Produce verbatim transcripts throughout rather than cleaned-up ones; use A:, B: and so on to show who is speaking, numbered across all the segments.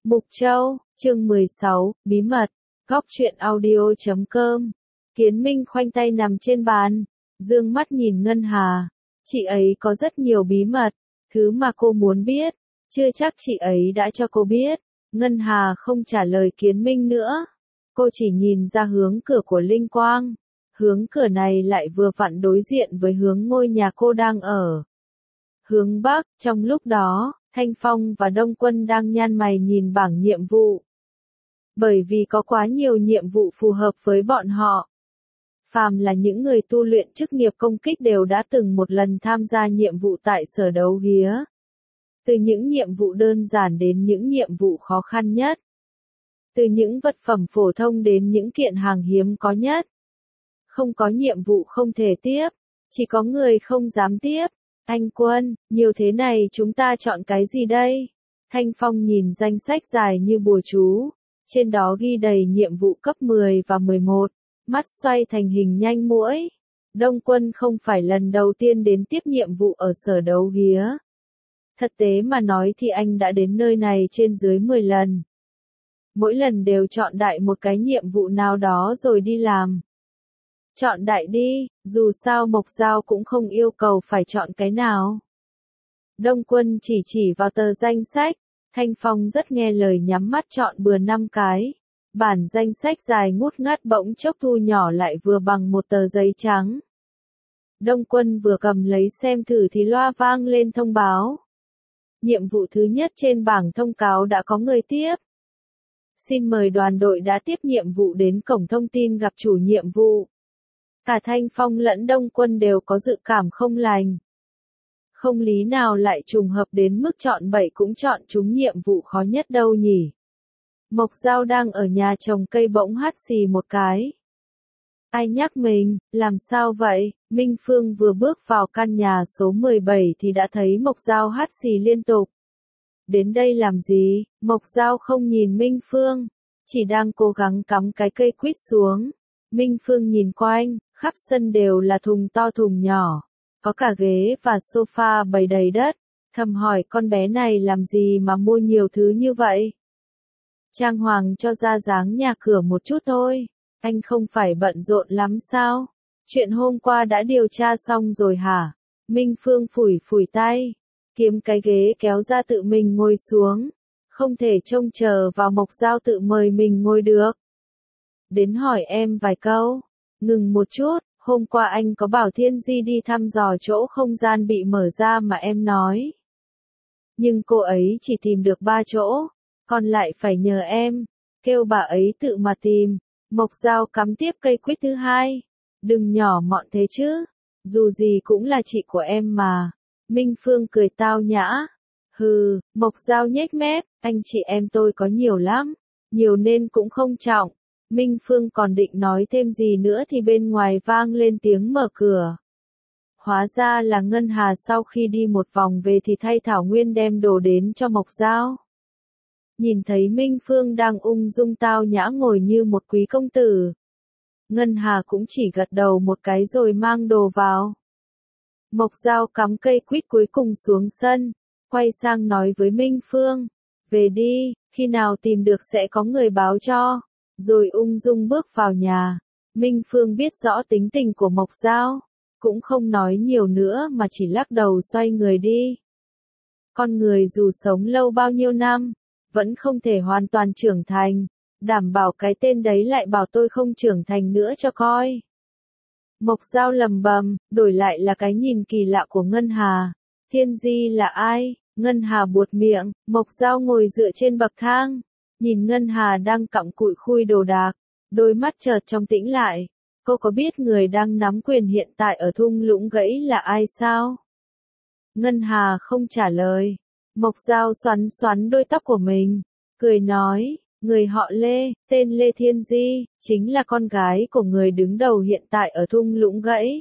A: Mục Châu, chương mười sáu, bí mật, góc truyện audio chấm com. Kiến Minh khoanh tay nằm trên bàn, dương mắt nhìn Ngân Hà. Chị ấy có rất nhiều bí mật, thứ mà cô muốn biết, chưa chắc chị ấy đã cho cô biết. Ngân Hà không trả lời Kiến Minh nữa. Cô chỉ nhìn ra hướng cửa của Linh Quang. Hướng cửa này lại vừa vặn đối diện với hướng ngôi nhà cô đang ở. Hướng Bắc, trong lúc đó, Thanh Phong và Đông Quân đang nhăn mày nhìn bảng nhiệm vụ. Bởi vì có quá nhiều nhiệm vụ phù hợp với bọn họ. Phàm là những người tu luyện chức nghiệp công kích đều đã từng một lần tham gia nhiệm vụ tại sở đấu ghía. Từ những nhiệm vụ đơn giản đến những nhiệm vụ khó khăn nhất. Từ những vật phẩm phổ thông đến những kiện hàng hiếm có nhất. Không có nhiệm vụ không thể tiếp, chỉ có người không dám tiếp. Anh Quân, nhiều thế này chúng ta chọn cái gì đây? Thanh Phong nhìn danh sách dài như bùa chú, trên đó ghi đầy nhiệm vụ cấp mười và mười một, mắt xoay thành hình nhanh muỗi. Đông Quân không phải lần đầu tiên đến tiếp nhiệm vụ ở sở đấu ghía. Thật tế mà nói thì anh đã đến nơi này trên dưới mười lần. Mỗi lần đều chọn đại một cái nhiệm vụ nào đó rồi đi làm. Chọn đại đi, dù sao Mộc Giao cũng không yêu cầu phải chọn cái nào. Đông Quân chỉ chỉ vào tờ danh sách, Thanh Phong rất nghe lời nhắm mắt chọn bừa năm cái. Bản danh sách dài ngút ngát bỗng chốc thu nhỏ lại vừa bằng một tờ giấy trắng. Đông Quân vừa cầm lấy xem thử thì loa vang lên thông báo. Nhiệm vụ thứ nhất trên bảng thông cáo đã có người tiếp. Xin mời đoàn đội đã tiếp nhiệm vụ đến cổng thông tin gặp chủ nhiệm vụ. Cả Thanh Phong lẫn Đông Quân đều có dự cảm không lành. Không lý nào lại trùng hợp đến mức chọn bậy cũng chọn trúng nhiệm vụ khó nhất đâu nhỉ. Mộc Giao đang ở nhà trồng cây bỗng hắt xì một cái. Ai nhắc mình, làm sao vậy? Minh Phương vừa bước vào căn nhà số mười bảy thì đã thấy Mộc Giao hắt xì liên tục. Đến đây làm gì? Mộc Giao không nhìn Minh Phương, chỉ đang cố gắng cắm cái cây quýt xuống. Minh Phương nhìn quanh, khắp sân đều là thùng to thùng nhỏ, có cả ghế và sofa bày đầy đất, thầm hỏi con bé này làm gì mà mua nhiều thứ như vậy. Trang hoàng cho ra dáng nhà cửa một chút thôi, anh không phải bận rộn lắm sao? Chuyện hôm qua đã điều tra xong rồi hả? Minh Phương phủi phủi tay, kiếm cái ghế kéo ra tự mình ngồi xuống, không thể trông chờ vào Mộc Giao tự mời mình ngồi được. Đến hỏi em vài câu. Ngừng một chút, hôm qua anh có bảo Thiên Di đi thăm dò chỗ không gian bị mở ra mà em nói. Nhưng cô ấy chỉ tìm được ba chỗ, còn lại phải nhờ em, kêu bà ấy tự mà tìm. Mộc Giao cắm tiếp cây quýt thứ hai. Đừng nhỏ mọn thế chứ, dù gì cũng là chị của em mà. Minh Phương cười tao nhã. Hừ, Mộc Giao nhếch mép, anh chị em tôi có nhiều lắm, nhiều nên cũng không trọng. Minh Phương còn định nói thêm gì nữa thì bên ngoài vang lên tiếng mở cửa. Hóa ra là Ngân Hà sau khi đi một vòng về thì thay Thảo Nguyên đem đồ đến cho Mộc Giao. Nhìn thấy Minh Phương đang ung dung tao nhã ngồi như một quý công tử. Ngân Hà cũng chỉ gật đầu một cái rồi mang đồ vào. Mộc Giao cắm cây quýt cuối cùng xuống sân, quay sang nói với Minh Phương. Về đi, khi nào tìm được sẽ có người báo cho. Rồi ung dung bước vào nhà. Minh Phương biết rõ tính tình của Mộc Giao, cũng không nói nhiều nữa mà chỉ lắc đầu xoay người đi. Con người dù sống lâu bao nhiêu năm, vẫn không thể hoàn toàn trưởng thành, đảm bảo cái tên đấy lại bảo tôi không trưởng thành nữa cho coi. Mộc Giao lầm bầm, đổi lại là cái nhìn kỳ lạ của Ngân Hà. Thiên Di là ai? Ngân Hà buột miệng. Mộc Giao ngồi dựa trên bậc thang, nhìn Ngân Hà đang cặm cụi khui đồ đạc, đôi mắt chợt trong tĩnh lại. Cô có biết người đang nắm quyền hiện tại ở thung lũng gãy là ai sao? Ngân Hà không trả lời. Mộc Giao xoắn xoắn đôi tóc của mình, cười nói, người họ Lê, tên Lê Thiên Di, chính là con gái của người đứng đầu hiện tại ở thung lũng gãy.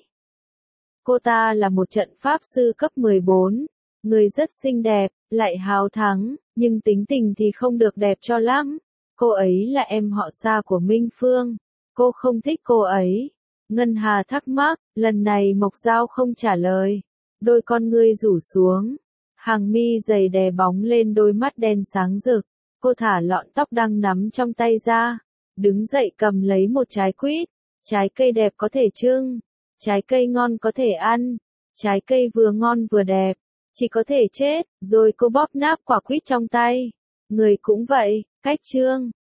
A: Cô ta là một trận pháp sư cấp mười bốn, người rất xinh đẹp, lại hào thắng, nhưng tính tình thì không được đẹp cho lắm. Cô ấy là em họ xa của Minh Phương. Cô không thích cô ấy. Ngân Hà thắc mắc, lần này Mộc Giao không trả lời. Đôi con ngươi rủ xuống. Hàng mi dày đè bóng lên đôi mắt đen sáng rực. Cô thả lọn tóc đang nắm trong tay ra, đứng dậy cầm lấy một trái quýt. Trái cây đẹp có thể trưng, trái cây ngon có thể ăn, trái cây vừa ngon vừa đẹp, chỉ có thể chết. Rồi cô bóp nát quả quýt trong tay. Người cũng vậy, cách trương.